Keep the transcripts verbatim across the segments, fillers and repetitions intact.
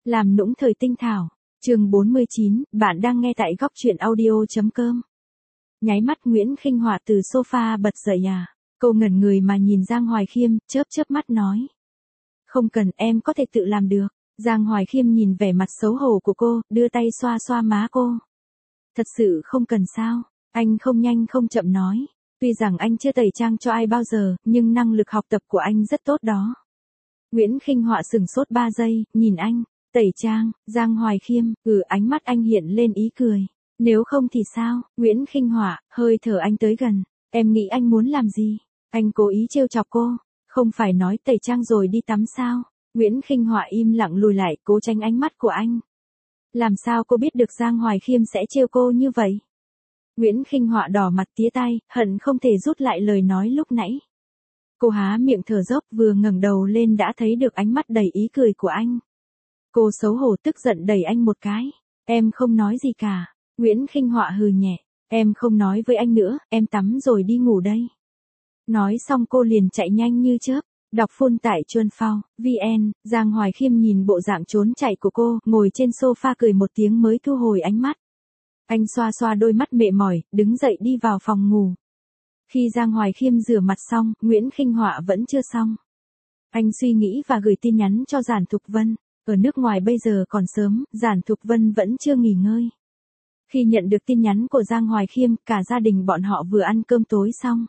Làm nũng thời tinh thảo. Chương bốn mươi chín, bạn đang nghe tại góc truyện audio chấm com. Nháy mắt Nguyễn Khinh Họa từ sofa bật dậy à. Cô ngẩn người mà nhìn Giang Hoài Khiêm, chớp chớp mắt nói. Không cần, em có thể tự làm được. Giang Hoài Khiêm nhìn vẻ mặt xấu hổ của cô, đưa tay xoa xoa má cô. Thật sự không cần sao? Anh không nhanh không chậm nói. Tuy rằng anh chưa tẩy trang cho ai bao giờ, nhưng năng lực học tập của anh rất tốt đó. Nguyễn Khinh Họa sửng sốt ba giây, nhìn anh. Tẩy trang, Giang Hoài Khiêm, ừ, ánh mắt anh hiện lên ý cười. Nếu không thì sao? Nguyễn Khinh Họa, hơi thở anh tới gần. Em nghĩ anh muốn làm gì? Anh cố ý trêu chọc cô. Không phải nói tẩy trang rồi đi tắm sao? Nguyễn Khinh Họa im lặng lùi lại, cố tránh ánh mắt của anh. Làm sao cô biết được Giang Hoài Khiêm sẽ trêu cô như vậy? Nguyễn Khinh Họa đỏ mặt tía tay, hận không thể rút lại lời nói lúc nãy. Cô há miệng thở dốc, vừa ngẩng đầu lên đã thấy được ánh mắt đầy ý cười của anh. Cô xấu hổ tức giận đẩy anh một cái. Em không nói gì cả. Nguyễn Khinh Họa hừ nhẹ. Em không nói với anh nữa, em tắm rồi đi ngủ đây. Nói xong cô liền chạy nhanh như chớp. Đọc phun tại Chuan Phao, vn, Giang Hoài Khiêm nhìn bộ dạng trốn chạy của cô, ngồi trên sofa cười một tiếng mới thu hồi ánh mắt. Anh xoa xoa đôi mắt mệt mỏi, đứng dậy đi vào phòng ngủ. Khi Giang Hoài Khiêm rửa mặt xong, Nguyễn Khinh Họa vẫn chưa xong. Anh suy nghĩ và gửi tin nhắn cho Giản Thục Vân. Ở nước ngoài bây giờ còn sớm, Giản Thục Vân vẫn chưa nghỉ ngơi. Khi nhận được tin nhắn của Giang Hoài Khiêm, cả gia đình bọn họ vừa ăn cơm tối xong.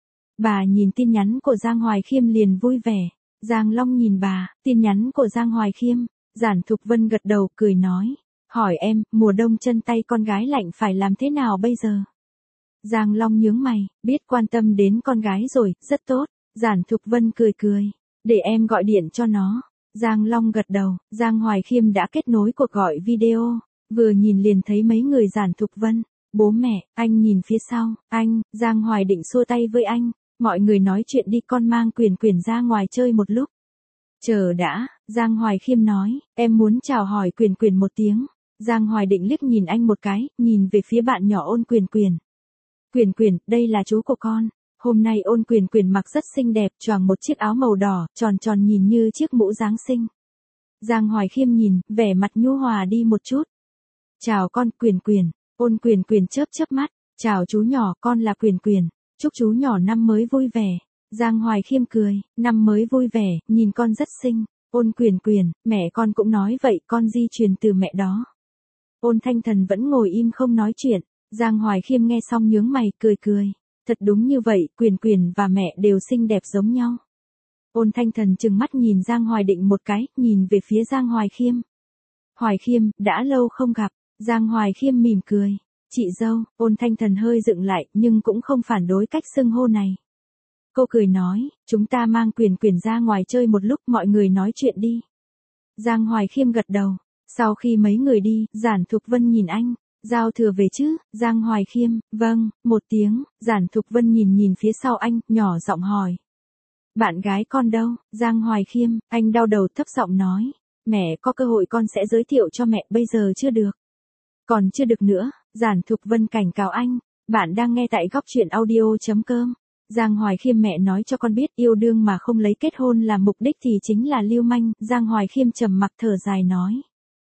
Bà nhìn tin nhắn của Giang Hoài Khiêm liền vui vẻ. Giang Long nhìn bà, tin nhắn của Giang Hoài Khiêm. Giản Thục Vân gật đầu, cười nói. Hỏi em, mùa đông chân tay con gái lạnh phải làm thế nào bây giờ? Giang Long nhướng mày, biết quan tâm đến con gái rồi, rất tốt. Giản Thục Vân cười cười. Để em gọi điện cho nó. Giang Long gật đầu, Giang Hoài Khiêm đã kết nối cuộc gọi video. Vừa nhìn liền thấy mấy người Giản Thục Vân. Bố mẹ, anh nhìn phía sau, anh, Giang Hoài định xua tay với anh. Mọi người nói chuyện đi, con mang Quyền Quyền ra ngoài chơi một lúc. Chờ đã, Giang Hoài Khiêm nói, em muốn chào hỏi Quyền Quyền một tiếng. Giang Hoài định liếc nhìn anh một cái, nhìn về phía bạn nhỏ Ôn Quyền Quyền. Quyền Quyền, đây là chú của con. Hôm nay Ôn Quyền Quyền mặc rất xinh đẹp, choàng một chiếc áo màu đỏ, tròn tròn nhìn như chiếc mũ Giáng sinh. Giang Hoài Khiêm nhìn, vẻ mặt nhu hòa đi một chút. Chào con, Quyền Quyền. Ôn Quyền Quyền chớp chớp mắt. Chào chú nhỏ, con là Quyền Quyền. Chúc chú nhỏ năm mới vui vẻ. Giang Hoài Khiêm cười, năm mới vui vẻ, nhìn con rất xinh. Ôn Quyền Quyền, mẹ con cũng nói vậy, con di truyền từ mẹ đó. Ôn Thanh Thần vẫn ngồi im không nói chuyện. Giang Hoài Khiêm nghe xong nhướng mày, cười cười. Thật đúng như vậy, Quyền Quyền và mẹ đều xinh đẹp giống nhau. Ôn Thanh Thần trừng mắt nhìn Giang Hoài Định một cái, nhìn về phía Giang Hoài Khiêm. Hoài Khiêm, đã lâu không gặp. Giang Hoài Khiêm mỉm cười. Chị dâu, Ôn Thanh Thần hơi dựng lại, nhưng cũng không phản đối cách xưng hô này. Cô cười nói, chúng ta mang Quyền Quyền ra ngoài chơi một lúc, mọi người nói chuyện đi. Giang Hoài Khiêm gật đầu. Sau khi mấy người đi, Giản Thục Vân nhìn anh. Giao thừa về chứ? Giang Hoài Khiêm, vâng, một tiếng. Giản Thục Vân nhìn nhìn phía sau anh, nhỏ giọng hỏi. Bạn gái con đâu? Giang Hoài Khiêm, anh đau đầu thấp giọng nói. Mẹ có cơ hội con sẽ giới thiệu cho mẹ, bây giờ chưa được. Còn chưa được nữa. Giản Thục Vân cảnh cáo anh. Bạn đang nghe tại góc truyện audio chấm com. Giang Hoài Khiêm, mẹ nói cho con biết, yêu đương mà không lấy kết hôn là mục đích thì chính là lưu manh. Giang Hoài Khiêm trầm mặc thở dài nói.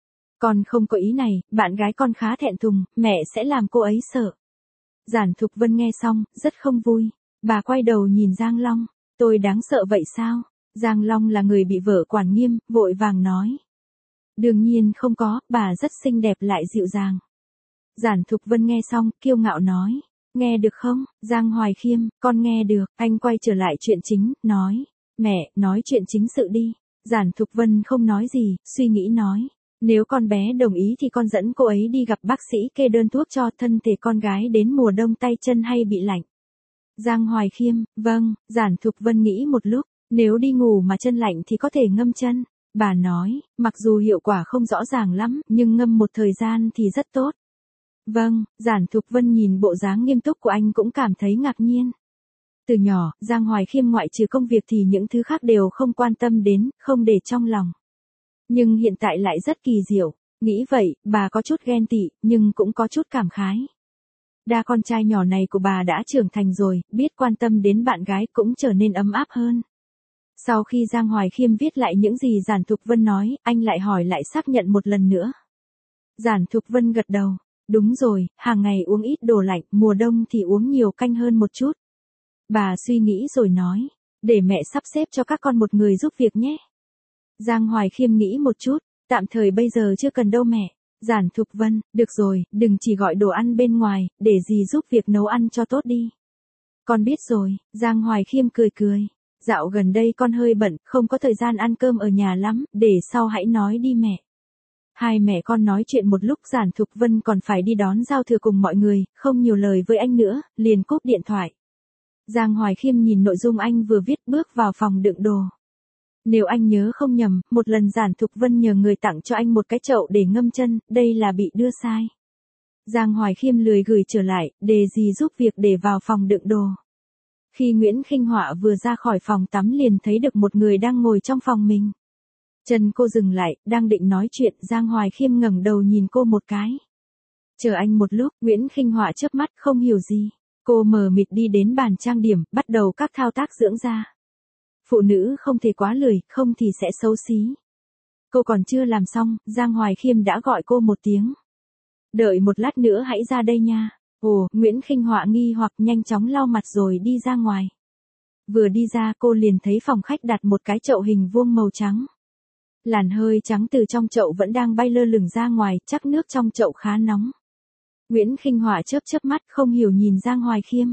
Con không có ý này, bạn gái con khá thẹn thùng, mẹ sẽ làm cô ấy sợ. Giản Thục Vân nghe xong, rất không vui. Bà quay đầu nhìn Giang Long. Tôi đáng sợ vậy sao? Giang Long là người bị vợ quản nghiêm, vội vàng nói. Đương nhiên không có, bà rất xinh đẹp lại dịu dàng. Giản Thục Vân nghe xong, kiêu ngạo nói. Nghe được không? Giang Hoài Khiêm, con nghe được. Anh quay trở lại chuyện chính, nói. Mẹ, nói chuyện chính sự đi. Giản Thục Vân không nói gì, suy nghĩ nói. Nếu con bé đồng ý thì con dẫn cô ấy đi gặp bác sĩ kê đơn thuốc cho thân thể con gái đến mùa đông tay chân hay bị lạnh. Giang Hoài Khiêm, vâng. Giản Thục Vân nghĩ một lúc. Nếu đi ngủ mà chân lạnh thì có thể ngâm chân. Bà nói, mặc dù hiệu quả không rõ ràng lắm, nhưng ngâm một thời gian thì rất tốt. Vâng. Giản Thục Vân nhìn bộ dáng nghiêm túc của anh cũng cảm thấy ngạc nhiên. Từ nhỏ, Giang Hoài Khiêm ngoại trừ công việc thì những thứ khác đều không quan tâm đến, không để trong lòng. Nhưng hiện tại lại rất kỳ diệu. Nghĩ vậy, bà có chút ghen tị, nhưng cũng có chút cảm khái. Đa con trai nhỏ này của bà đã trưởng thành rồi, biết quan tâm đến bạn gái cũng trở nên ấm áp hơn. Sau khi Giang Hoài Khiêm viết lại những gì Giản Thục Vân nói, anh lại hỏi lại xác nhận một lần nữa. Giản Thục Vân gật đầu. Đúng rồi, hàng ngày uống ít đồ lạnh, mùa đông thì uống nhiều canh hơn một chút. Bà suy nghĩ rồi nói. Để mẹ sắp xếp cho các con một người giúp việc nhé. Giang Hoài Khiêm nghĩ một chút. Tạm thời bây giờ chưa cần đâu mẹ. Giản Thục Vân, được rồi, đừng chỉ gọi đồ ăn bên ngoài, để dì giúp việc nấu ăn cho tốt đi. Con biết rồi, Giang Hoài Khiêm cười cười. Dạo gần đây con hơi bận, không có thời gian ăn cơm ở nhà lắm, để sau hãy nói đi mẹ. Hai mẹ con nói chuyện một lúc Giản Thục Vân còn phải đi đón giao thừa cùng mọi người, không nhiều lời với anh nữa, liền cúp điện thoại. Giang Hoài Khiêm nhìn nội dung anh vừa viết bước vào phòng đựng đồ. Nếu anh nhớ không nhầm, một lần Giản Thục Vân nhờ người tặng cho anh một cái chậu để ngâm chân, đây là bị đưa sai. Giang Hoài Khiêm lười gửi trở lại, để dì giúp việc để vào phòng đựng đồ. Khi Nguyễn Khinh Họa vừa ra khỏi phòng tắm liền thấy được một người đang ngồi trong phòng mình. Chân cô dừng lại, đang định nói chuyện, Giang Hoài Khiêm ngẩng đầu nhìn cô một cái. Chờ anh một lúc, Nguyễn Khinh Họa chớp mắt không hiểu gì. Cô mờ mịt đi đến bàn trang điểm, bắt đầu các thao tác dưỡng da. Phụ nữ không thể quá lười, không thì sẽ xấu xí. Cô còn chưa làm xong, Giang Hoài Khiêm đã gọi cô một tiếng. Đợi một lát nữa hãy ra đây nha. Ồ, Nguyễn Khinh Họa nghi hoặc nhanh chóng lau mặt rồi đi ra ngoài. Vừa đi ra cô liền thấy phòng khách đặt một cái chậu hình vuông màu trắng. Làn hơi trắng từ trong chậu vẫn đang bay lơ lửng ra ngoài, chắc nước trong chậu khá nóng. Nguyễn Khinh Họa chớp chớp mắt không hiểu nhìn Giang Hoài Khiêm.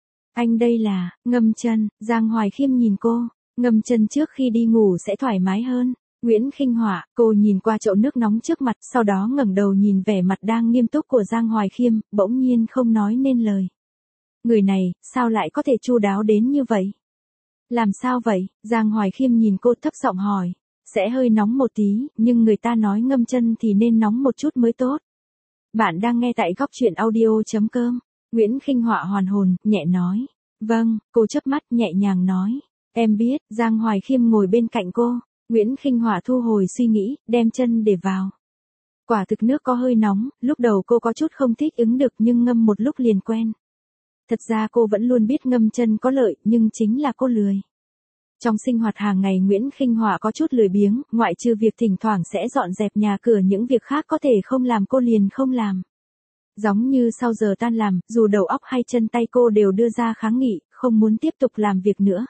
Anh đây là, ngâm chân, Giang Hoài Khiêm nhìn cô, ngâm chân trước khi đi ngủ sẽ thoải mái hơn. Nguyễn Khinh Họa, cô nhìn qua chậu nước nóng trước mặt, sau đó ngẩng đầu nhìn vẻ mặt đang nghiêm túc của Giang Hoài Khiêm, bỗng nhiên không nói nên lời. Người này, sao lại có thể chu đáo đến như vậy? Làm sao vậy? Giang Hoài Khiêm nhìn cô thấp giọng hỏi. Sẽ hơi nóng một tí, nhưng người ta nói ngâm chân thì nên nóng một chút mới tốt. Bạn đang nghe tại góc truyện audio.com. Nguyễn Khinh Họa hoàn hồn, nhẹ nói. Vâng, cô chớp mắt nhẹ nhàng nói. Em biết, Giang Hoài Khiêm ngồi bên cạnh cô. Nguyễn Khinh Họa thu hồi suy nghĩ, đem chân để vào. Quả thực nước có hơi nóng, lúc đầu cô có chút không thích ứng được nhưng ngâm một lúc liền quen. Thật ra cô vẫn luôn biết ngâm chân có lợi, nhưng chính là cô lười. Trong sinh hoạt hàng ngày Nguyễn Khinh Họa có chút lười biếng, ngoại trừ việc thỉnh thoảng sẽ dọn dẹp nhà cửa, những việc khác có thể không làm cô liền không làm. Giống như sau giờ tan làm, dù đầu óc hay chân tay cô đều đưa ra kháng nghị, không muốn tiếp tục làm việc nữa.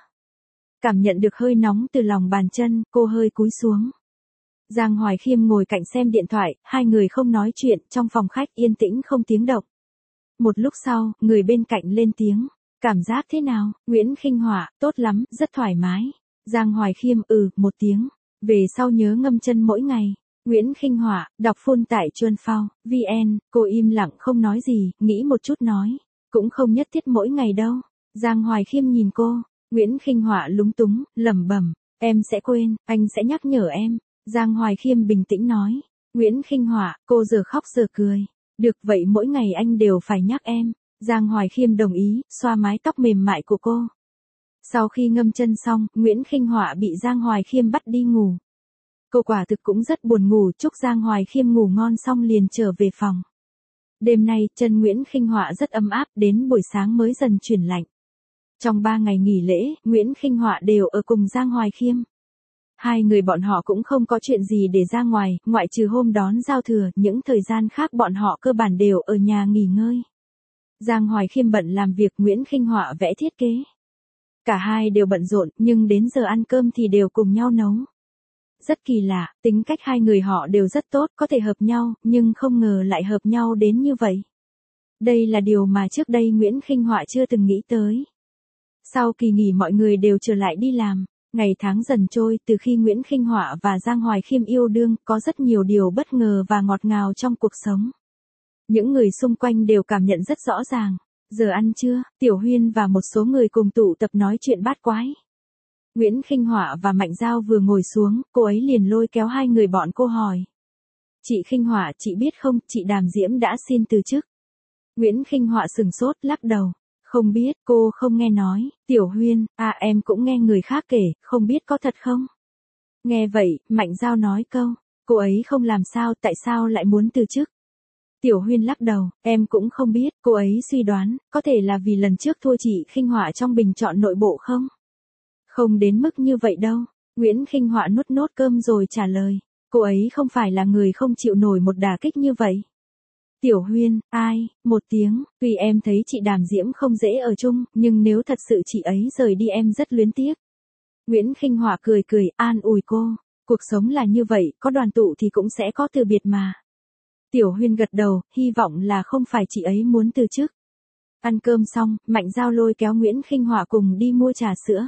Cảm nhận được hơi nóng từ lòng bàn chân, cô hơi cúi xuống. Giang Hoài Khiêm ngồi cạnh xem điện thoại, hai người không nói chuyện, trong phòng khách yên tĩnh không tiếng động. Một lúc sau, người bên cạnh lên tiếng. Cảm giác thế nào? Nguyễn Khinh Họa, tốt lắm, rất thoải mái. Giang Hoài Khiêm, ừ, một tiếng. Về sau nhớ ngâm chân mỗi ngày. Nguyễn Khinh Họa, đọc phun tại Chuan Phao, vn, cô im lặng không nói gì, nghĩ một chút nói. Cũng không nhất thiết mỗi ngày đâu. Giang Hoài Khiêm nhìn cô. Nguyễn Khinh Họa lúng túng, lẩm bẩm, em sẽ quên, anh sẽ nhắc nhở em. Giang Hoài Khiêm bình tĩnh nói. Nguyễn Khinh Họa, cô giờ khóc giờ cười. Được vậy mỗi ngày anh đều phải nhắc em. Giang Hoài Khiêm đồng ý, xoa mái tóc mềm mại của cô. Sau khi ngâm chân xong, Nguyễn Khinh Họa bị Giang Hoài Khiêm bắt đi ngủ. Cô quả thực cũng rất buồn ngủ, chúc Giang Hoài Khiêm ngủ ngon xong liền trở về phòng. Đêm nay, chân Nguyễn Khinh Họa rất ấm áp, đến buổi sáng mới dần chuyển lạnh. Trong ba ngày nghỉ lễ, Nguyễn Khinh Họa đều ở cùng Giang Hoài Khiêm. Hai người bọn họ cũng không có chuyện gì để ra ngoài, ngoại trừ hôm đón giao thừa, những thời gian khác bọn họ cơ bản đều ở nhà nghỉ ngơi. Giang Hoài Khiêm bận làm việc, Nguyễn Khinh Họa vẽ thiết kế. Cả hai đều bận rộn, nhưng đến giờ ăn cơm thì đều cùng nhau nấu. Rất kỳ lạ, tính cách hai người họ đều rất tốt, có thể hợp nhau, nhưng không ngờ lại hợp nhau đến như vậy. Đây là điều mà trước đây Nguyễn Khinh Họa chưa từng nghĩ tới. Sau kỳ nghỉ mọi người đều trở lại đi làm, ngày tháng dần trôi, từ khi Nguyễn Khinh Họa và Giang Hoài Khiêm yêu đương, có rất nhiều điều bất ngờ và ngọt ngào trong cuộc sống. Những người xung quanh đều cảm nhận rất rõ ràng. Giờ ăn trưa, Tiểu Huyên và một số người cùng tụ tập nói chuyện bát quái. Nguyễn Khinh Họa và Mạnh Giao vừa ngồi xuống, cô ấy liền lôi kéo hai người bọn cô hỏi. Chị Khinh Họa, chị biết không, chị Đàm Diễm đã xin từ chức. Nguyễn Khinh Họa sừng sốt, lắc đầu. Không biết, cô không nghe nói. Tiểu Huyên, à em cũng nghe người khác kể, không biết có thật không? Nghe vậy, Mạnh Giao nói câu. Cô ấy không làm sao, tại sao lại muốn từ chức? Tiểu Huyên lắc đầu, em cũng không biết, cô ấy suy đoán, có thể là vì lần trước thua chị Khinh Họa trong bình chọn nội bộ không? Không đến mức như vậy đâu. Nguyễn Khinh Họa nuốt nốt cơm rồi trả lời. Cô ấy không phải là người không chịu nổi một đả kích như vậy. Tiểu Huyên, ai, một tiếng, tuy em thấy chị Đàm Diễm không dễ ở chung, nhưng nếu thật sự chị ấy rời đi em rất luyến tiếc. Nguyễn Khinh Họa cười cười, an ủi cô. Cuộc sống là như vậy, có đoàn tụ thì cũng sẽ có từ biệt mà. Tiểu Huyên gật đầu, hy vọng là không phải chị ấy muốn từ chức. Ăn cơm xong, Mạnh Giao lôi kéo Nguyễn Khinh Họa cùng đi mua trà sữa.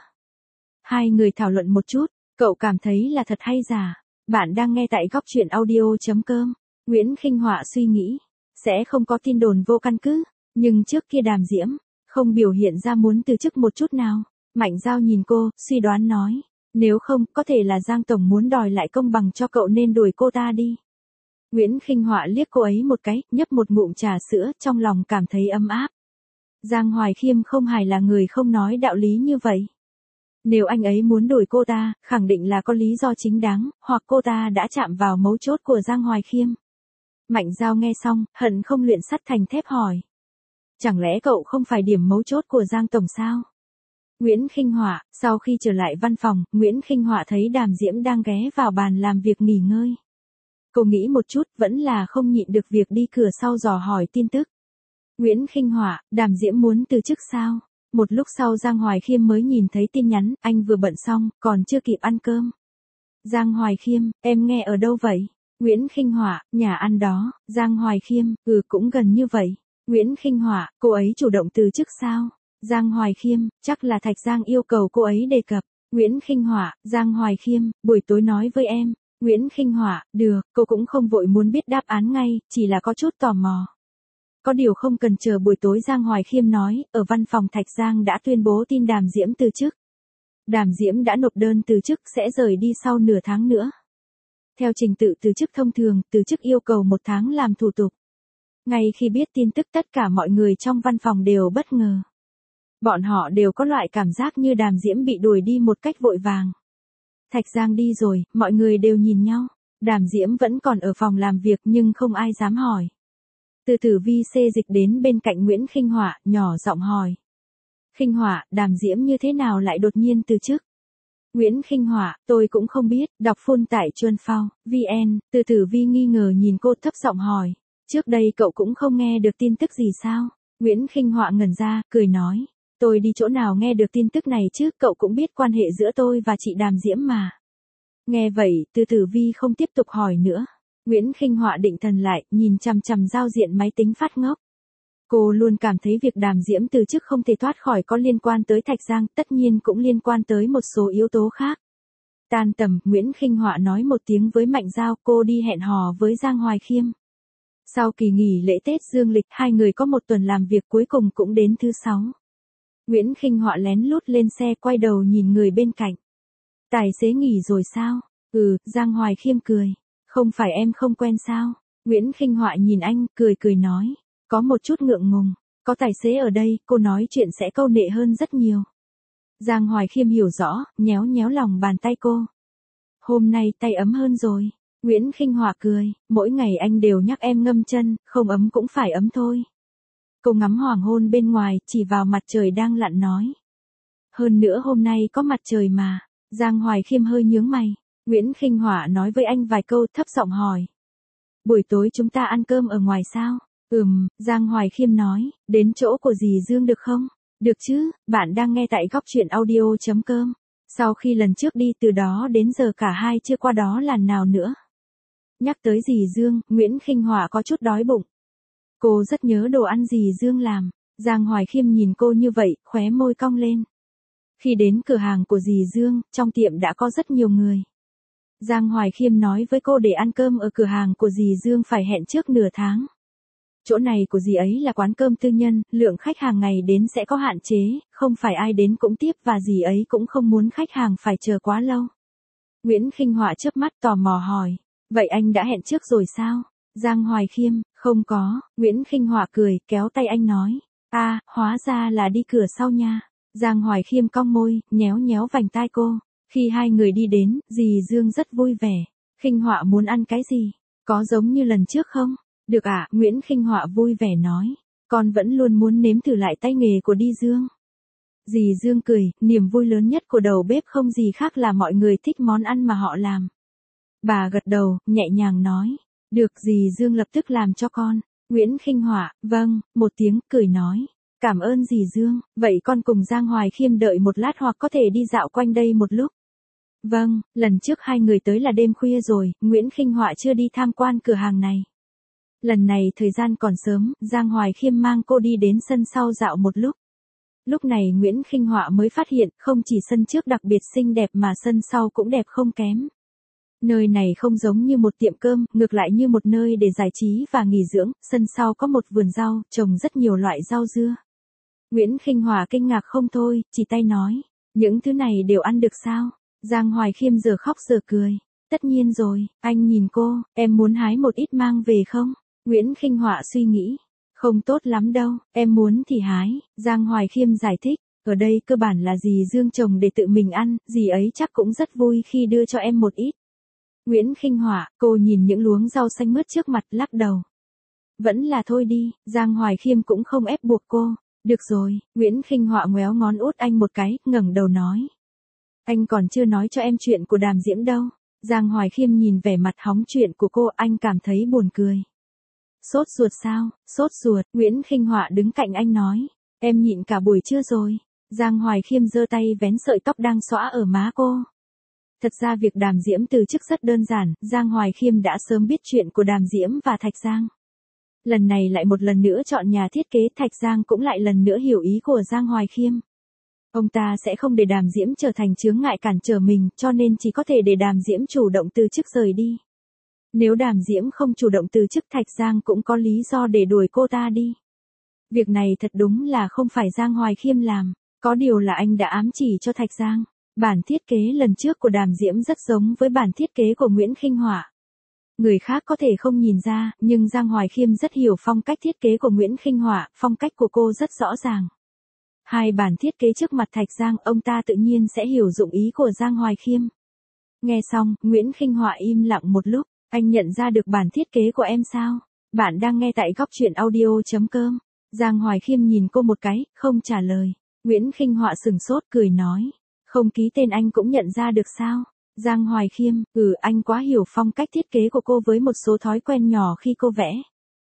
Hai người thảo luận một chút, cậu cảm thấy là thật hay giả. Bạn đang nghe tại góc truyện audio chấm com. Nguyễn Khinh Họa suy nghĩ, sẽ không có tin đồn vô căn cứ, nhưng trước kia Đàm Diễm không biểu hiện ra muốn từ chức một chút nào. Mạnh Giao nhìn cô, suy đoán nói, nếu không, có thể là Giang tổng muốn đòi lại công bằng cho cậu nên đuổi cô ta đi. Nguyễn Khinh Họa liếc cô ấy một cái, nhấp một ngụm trà sữa, trong lòng cảm thấy ấm áp. Giang Hoài Khiêm không hài là người không nói đạo lý như vậy. Nếu anh ấy muốn đuổi cô ta, khẳng định là có lý do chính đáng, hoặc cô ta đã chạm vào mấu chốt của Giang Hoài Khiêm. Mạnh Giao nghe xong, hận không luyện sắt thành thép hỏi. Chẳng lẽ cậu không phải điểm mấu chốt của Giang tổng sao? Nguyễn Khinh Họa, sau khi trở lại văn phòng, Nguyễn Khinh Họa thấy Đàm Diễm đang ghé vào bàn làm việc nghỉ ngơi. Cô nghĩ một chút, vẫn là không nhịn được việc đi cửa sau dò hỏi tin tức. Nguyễn Khinh Họa, Đàm Diễm muốn từ chức sao? Một lúc sau Giang Hoài Khiêm mới nhìn thấy tin nhắn, anh vừa bận xong, còn chưa kịp ăn cơm. Giang Hoài Khiêm, em nghe ở đâu vậy? Nguyễn Khinh Họa, nhà ăn đó. Giang Hoài Khiêm, ừ cũng gần như vậy. Nguyễn Khinh Họa, cô ấy chủ động từ chức sao? Giang Hoài Khiêm, chắc là Thạch Giang yêu cầu cô ấy đề cập. Nguyễn Khinh Họa, Giang Hoài Khiêm, buổi tối nói với em. Nguyễn Khinh Họa, được, cô cũng không vội muốn biết đáp án ngay, chỉ là có chút tò mò. Có điều không cần chờ buổi tối. Giang Hoài Khiêm nói, ở văn phòng Thạch Giang đã tuyên bố tin Đàm Diễm từ chức. Đàm Diễm đã nộp đơn từ chức, sẽ rời đi sau nửa tháng nữa. Theo trình tự từ chức thông thường, từ chức yêu cầu một tháng làm thủ tục. Ngay khi biết tin tức tất cả mọi người trong văn phòng đều bất ngờ. Bọn họ đều có loại cảm giác như Đàm Diễm bị đuổi đi một cách vội vàng. Thạch Giang đi rồi, mọi người đều nhìn nhau. Đàm Diễm vẫn còn ở phòng làm việc nhưng không ai dám hỏi. Từ Tử Vi xê dịch đến bên cạnh Nguyễn Khinh Họa, nhỏ giọng hỏi. Khinh Họa, Đàm Diễm như thế nào lại đột nhiên từ chức? Nguyễn Khinh Họa, tôi cũng không biết, đọc phun tại Chuân Phao, vê en, Từ Tử Vi nghi ngờ nhìn cô thấp giọng hỏi. Trước đây cậu cũng không nghe được tin tức gì sao? Nguyễn Khinh Họa ngẩn ra, cười nói. Tôi đi chỗ nào nghe được tin tức này chứ, cậu cũng biết quan hệ giữa tôi và chị Đàm Diễm mà. Nghe vậy, Từ Tử Vi không tiếp tục hỏi nữa. Nguyễn Khinh Họa định thần lại, nhìn chằm chằm giao diện máy tính phát ngốc. Cô luôn cảm thấy việc Đàm Diễm từ chức không thể thoát khỏi có liên quan tới Thạch Giang, tất nhiên cũng liên quan tới một số yếu tố khác. Tan tầm, Nguyễn Khinh Họa nói một tiếng với Mạnh Giao, cô đi hẹn hò với Giang Hoài Khiêm. Sau kỳ nghỉ lễ Tết dương lịch, hai người có một tuần làm việc cuối cùng cũng đến thứ sáu. Nguyễn Khinh Họa lén lút lên xe quay đầu nhìn người bên cạnh. Tài xế nghỉ rồi sao? Ừ, Giang Hoài Khiêm cười. Không phải em không quen sao? Nguyễn Khinh Họa nhìn anh, cười cười nói. Có một chút ngượng ngùng. Có tài xế ở đây, cô nói chuyện sẽ câu nệ hơn rất nhiều. Giang Hoài Khiêm hiểu rõ, nhéo nhéo lòng bàn tay cô. Hôm nay tay ấm hơn rồi. Nguyễn Khinh Họa cười, mỗi ngày anh đều nhắc em ngâm chân, không ấm cũng phải ấm thôi. Cô ngắm hoàng hôn bên ngoài, chỉ vào mặt trời đang lặn nói. Hơn nữa hôm nay có mặt trời mà. Giang Hoài Khiêm hơi nhướng mày. Nguyễn Khinh Họa nói với anh vài câu, thấp giọng hỏi. Buổi tối chúng ta ăn cơm ở ngoài sao? Ừm, Giang Hoài Khiêm nói, đến chỗ của dì Dương được không? Được chứ, bạn đang nghe tại góc truyện audio chấm com. Sau khi lần trước đi từ đó đến giờ cả hai chưa qua đó lần nào nữa. Nhắc tới dì Dương, Nguyễn Khinh Họa có chút đói bụng. Cô rất nhớ đồ ăn dì Dương làm. Giang Hoài Khiêm nhìn cô như vậy, khóe môi cong lên. Khi đến cửa hàng của dì Dương, trong tiệm đã có rất nhiều người. Giang Hoài Khiêm nói với cô để ăn cơm ở cửa hàng của dì Dương phải hẹn trước nửa tháng. Chỗ này của dì ấy là quán cơm tư nhân, lượng khách hàng ngày đến sẽ có hạn chế, không phải ai đến cũng tiếp và dì ấy cũng không muốn khách hàng phải chờ quá lâu. Nguyễn Khinh Họa chớp mắt tò mò hỏi, vậy anh đã hẹn trước rồi sao? Giang Hoài Khiêm, không có. Nguyễn Khinh Họa cười, kéo tay anh nói, a, à, hóa ra là đi cửa sau nha. Giang Hoài Khiêm cong môi, nhéo nhéo vành tai cô. Khi hai người đi đến, dì Dương rất vui vẻ. Khinh Họa muốn ăn cái gì? Có giống như lần trước không? Được ạ, à, Nguyễn Khinh Họa vui vẻ nói. Con vẫn luôn muốn nếm thử lại tay nghề của Đi Dương. Dì Dương cười, niềm vui lớn nhất của đầu bếp không gì khác là mọi người thích món ăn mà họ làm. Bà gật đầu, nhẹ nhàng nói. Được, dì Dương lập tức làm cho con. Nguyễn Khinh Họa, vâng, một tiếng, cười nói. Cảm ơn dì Dương, vậy con cùng Giang Hoài Khiêm đợi một lát hoặc có thể đi dạo quanh đây một lúc. Vâng, lần trước hai người tới là đêm khuya rồi, Nguyễn Khinh Họa chưa đi tham quan cửa hàng này. Lần này thời gian còn sớm, Giang Hoài Khiêm mang cô đi đến sân sau dạo một lúc. Lúc này Nguyễn Khinh Họa mới phát hiện, không chỉ sân trước đặc biệt xinh đẹp mà sân sau cũng đẹp không kém. Nơi này không giống như một tiệm cơm, ngược lại như một nơi để giải trí và nghỉ dưỡng, sân sau có một vườn rau, trồng rất nhiều loại rau dưa. Nguyễn Khinh Họa kinh ngạc không thôi, chỉ tay nói, những thứ này đều ăn được sao? Giang Hoài Khiêm giờ khóc giờ cười. Tất nhiên rồi, anh nhìn cô, em muốn hái một ít mang về không? Nguyễn Khinh Họa suy nghĩ. Không tốt lắm đâu, em muốn thì hái, Giang Hoài Khiêm giải thích. Ở đây cơ bản là dì Dương trồng để tự mình ăn, dì ấy chắc cũng rất vui khi đưa cho em một ít. Nguyễn Khinh Họa, cô nhìn những luống rau xanh mướt trước mặt, lắc đầu. Vẫn là thôi đi, Giang Hoài Khiêm cũng không ép buộc cô. Được rồi, Nguyễn Khinh Họa ngoéo ngón út anh một cái, ngẩng đầu nói. Anh còn chưa nói cho em chuyện của Đàm Diễm đâu. Giang Hoài Khiêm nhìn vẻ mặt hóng chuyện của cô, anh cảm thấy buồn cười. Sốt ruột sao? Sốt ruột, Nguyễn Khinh Họa đứng cạnh anh nói. Em nhịn cả buổi trưa rồi. Giang Hoài Khiêm giơ tay vén sợi tóc đang xõa ở má cô. Thật ra việc Đàm Diễm từ chức rất đơn giản, Giang Hoài Khiêm đã sớm biết chuyện của Đàm Diễm và Thạch Giang. Lần này lại một lần nữa chọn nhà thiết kế, Thạch Giang cũng lại lần nữa hiểu ý của Giang Hoài Khiêm. Ông ta sẽ không để Đàm Diễm trở thành chướng ngại cản trở mình, cho nên chỉ có thể để Đàm Diễm chủ động từ chức rời đi. Nếu Đàm Diễm không chủ động từ chức, Thạch Giang cũng có lý do để đuổi cô ta đi. Việc này thật đúng là không phải Giang Hoài Khiêm làm, có điều là anh đã ám chỉ cho Thạch Giang. Bản thiết kế lần trước của Đàm Diễm rất giống với bản thiết kế của Nguyễn Khinh Họa. Người khác có thể không nhìn ra, nhưng Giang Hoài Khiêm rất hiểu phong cách thiết kế của Nguyễn Khinh Họa, phong cách của cô rất rõ ràng. Hai bản thiết kế trước mặt Thạch Giang, ông ta tự nhiên sẽ hiểu dụng ý của Giang Hoài Khiêm. Nghe xong, Nguyễn Khinh Họa im lặng một lúc, anh nhận ra được bản thiết kế của em sao? Bạn đang nghe tại góc truyện audio chấm com. Giang Hoài Khiêm nhìn cô một cái, không trả lời. Nguyễn Khinh Họa sừng sốt cười nói. Không ký tên anh cũng nhận ra được sao? Giang Hoài Khiêm, ừ, anh quá hiểu phong cách thiết kế của cô với một số thói quen nhỏ khi cô vẽ.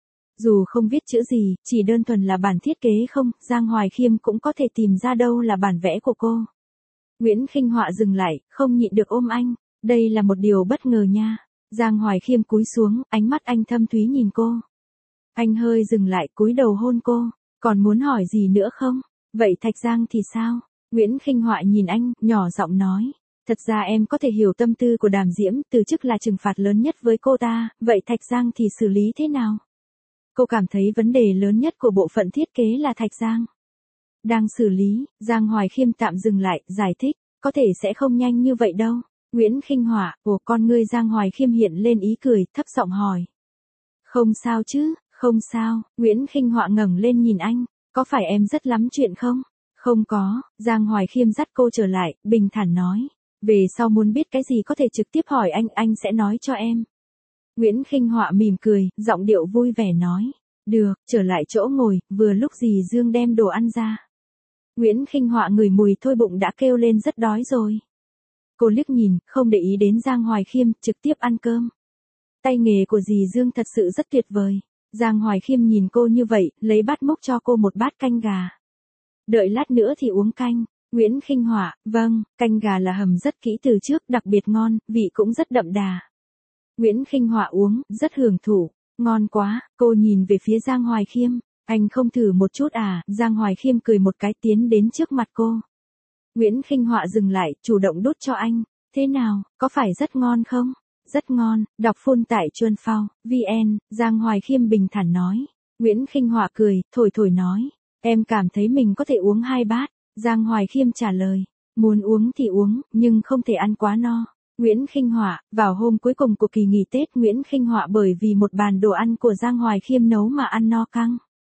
Dù không viết chữ gì, chỉ đơn thuần là bản thiết kế không, Giang Hoài Khiêm cũng có thể tìm ra đâu là bản vẽ của cô. Nguyễn Khinh Họa dừng lại, không nhịn được ôm anh. Đây là một điều bất ngờ nha. Giang Hoài Khiêm cúi xuống, ánh mắt anh thâm thúy nhìn cô. Anh hơi dừng lại, cúi đầu hôn cô. Còn muốn hỏi gì nữa không? Vậy Thạch Giang thì sao? Nguyễn Khinh Họa nhìn anh, nhỏ giọng nói. Thật ra em có thể hiểu tâm tư của Đàm Diễm, từ chức là trừng phạt lớn nhất với cô ta, vậy Thạch Giang thì xử lý thế nào? Cô cảm thấy vấn đề lớn nhất của bộ phận thiết kế là Thạch Giang. Đang xử lý, Giang Hoài Khiêm tạm dừng lại, giải thích, có thể sẽ không nhanh như vậy đâu. Nguyễn Khinh Họa, ồ, con ngươi Giang Hoài Khiêm hiện lên ý cười, thấp giọng hỏi. Không sao chứ, không sao, Nguyễn Khinh Họa ngẩng lên nhìn anh, có phải em rất lắm chuyện không? Không có, Giang Hoài Khiêm dắt cô trở lại, bình thản nói. Về sau muốn biết cái gì có thể trực tiếp hỏi anh, anh sẽ nói cho em. Nguyễn Khinh Họa mỉm cười, giọng điệu vui vẻ nói. Được, trở lại chỗ ngồi, vừa lúc dì Dương đem đồ ăn ra. Nguyễn Khinh Họa ngửi mùi thôi bụng đã kêu lên rất đói rồi. Cô liếc nhìn, không để ý đến Giang Hoài Khiêm, trực tiếp ăn cơm. Tay nghề của dì Dương thật sự rất tuyệt vời. Giang Hoài Khiêm nhìn cô như vậy, lấy bát múc cho cô một bát canh gà. Đợi lát nữa thì uống canh. Nguyễn Khinh Họa, vâng, canh gà là hầm rất kỹ từ trước, đặc biệt ngon, vị cũng rất đậm đà. Nguyễn Khinh Họa uống, rất hưởng thụ. Ngon quá, cô nhìn về phía Giang Hoài Khiêm. Anh không thử một chút à? Giang Hoài Khiêm cười một cái, tiến đến trước mặt cô. Nguyễn Khinh Họa dừng lại, chủ động đút cho anh. Thế nào, có phải rất ngon không? Rất ngon, đọc phun tại Chuan Phao, vn, Giang Hoài Khiêm bình thản nói. Nguyễn Khinh Họa cười, thổi thổi nói. Em cảm thấy mình có thể uống hai bát. Giang Hoài Khiêm trả lời. Muốn uống thì uống, nhưng không thể ăn quá no. Nguyễn Khinh Họa, vào hôm cuối cùng của kỳ nghỉ Tết, Nguyễn Khinh Họa bởi vì một bàn đồ ăn của Giang Hoài Khiêm nấu mà ăn no căng.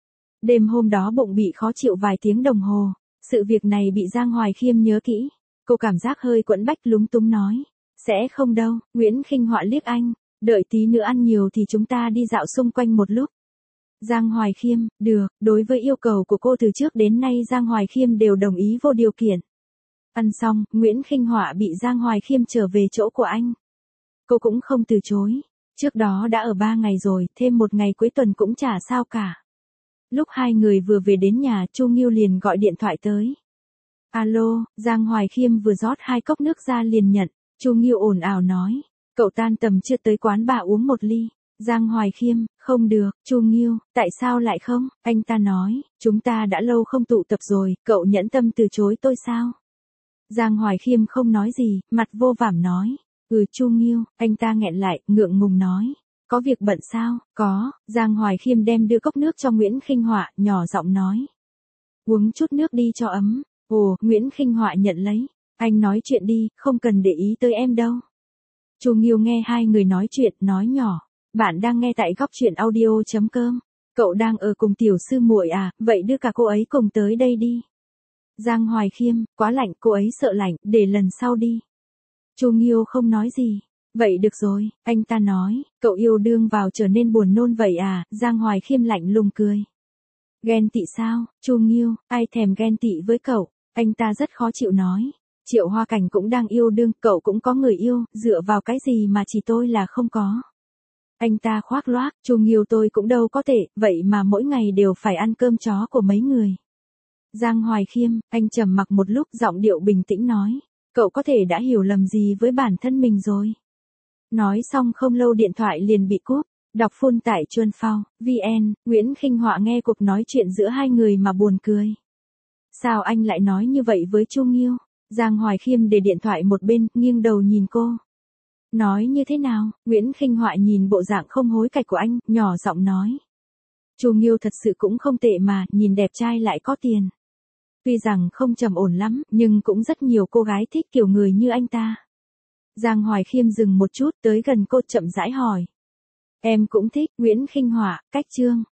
Đêm hôm đó bụng bị khó chịu vài tiếng đồng hồ. Sự việc này bị Giang Hoài Khiêm nhớ kỹ. Cô cảm giác hơi quẫn bách, lúng túng nói. Sẽ không đâu, Nguyễn Khinh Họa liếc anh. Đợi tí nữa ăn nhiều thì chúng ta đi dạo xung quanh một lúc. Giang Hoài Khiêm, được, đối với yêu cầu của cô từ trước đến nay Giang Hoài Khiêm đều đồng ý vô điều kiện. Ăn xong, Nguyễn Khinh Họa bị Giang Hoài Khiêm trở về chỗ của anh. Cô cũng không từ chối. Trước đó đã ở ba ngày rồi, thêm một ngày cuối tuần cũng chả sao cả. Lúc hai người vừa về đến nhà, Chu Nghiêu liền gọi điện thoại tới. Alo, Giang Hoài Khiêm vừa rót hai cốc nước ra liền nhận. Chu Nghiêu ồn ào nói. Cậu tan tầm chưa tới quán bà uống một ly. Giang Hoài Khiêm, không được, Chu Nghiêu, tại sao lại không? Anh ta nói, chúng ta đã lâu không tụ tập rồi, cậu nhẫn tâm từ chối tôi sao? Giang Hoài Khiêm không nói gì, mặt vô vảm nói. Ừ Chu Nghiêu, anh ta nghẹn lại, ngượng ngùng nói. Có việc bận sao? Có, Giang Hoài Khiêm đem đưa cốc nước cho Nguyễn Khinh Họa, nhỏ giọng nói. Uống chút nước đi cho ấm. Ồ, Nguyễn Khinh Họa nhận lấy. Anh nói chuyện đi, không cần để ý tới em đâu. Chu Nghiêu nghe hai người nói chuyện, nói nhỏ. Bạn đang nghe tại góc truyện audio chấm com. Cậu đang ở cùng tiểu sư muội à, vậy đưa cả cô ấy cùng tới đây đi. Giang Hoài Khiêm, quá lạnh, cô ấy sợ lạnh, để lần sau đi. Chu Nghiêu không nói gì. Vậy được rồi, anh ta nói, cậu yêu đương vào trở nên buồn nôn vậy à, Giang Hoài Khiêm lạnh lùng cười. Ghen tị sao, Chu Nghiêu, ai thèm ghen tị với cậu, anh ta rất khó chịu nói. Triệu Hoa Cảnh cũng đang yêu đương, cậu cũng có người yêu, dựa vào cái gì mà chỉ tôi là không có. Anh ta khoác loác, Chu Nghiêu tôi cũng đâu có thể, vậy mà mỗi ngày đều phải ăn cơm chó của mấy người. Giang Hoài Khiêm, anh trầm mặc một lúc giọng điệu bình tĩnh nói, cậu có thể đã hiểu lầm gì với bản thân mình rồi. Nói xong không lâu điện thoại liền bị cúp, đọc phun tại Chuân Phao, vê en, Nguyễn Khinh Họa nghe cuộc nói chuyện giữa hai người mà buồn cười. Sao anh lại nói như vậy với Chu Nghiêu? Giang Hoài Khiêm để điện thoại một bên, nghiêng đầu nhìn cô. Nói như thế nào? Nguyễn Khinh Họa nhìn bộ dạng không hối cải của anh, nhỏ giọng nói. Chu Nghiêu thật sự cũng không tệ mà, nhìn đẹp trai lại có tiền. Tuy rằng không trầm ổn lắm, nhưng cũng rất nhiều cô gái thích kiểu người như anh ta. Giang Hoài Khiêm dừng một chút, tới gần cô chậm rãi hỏi. Em cũng thích, Nguyễn Khinh Họa, cách chương.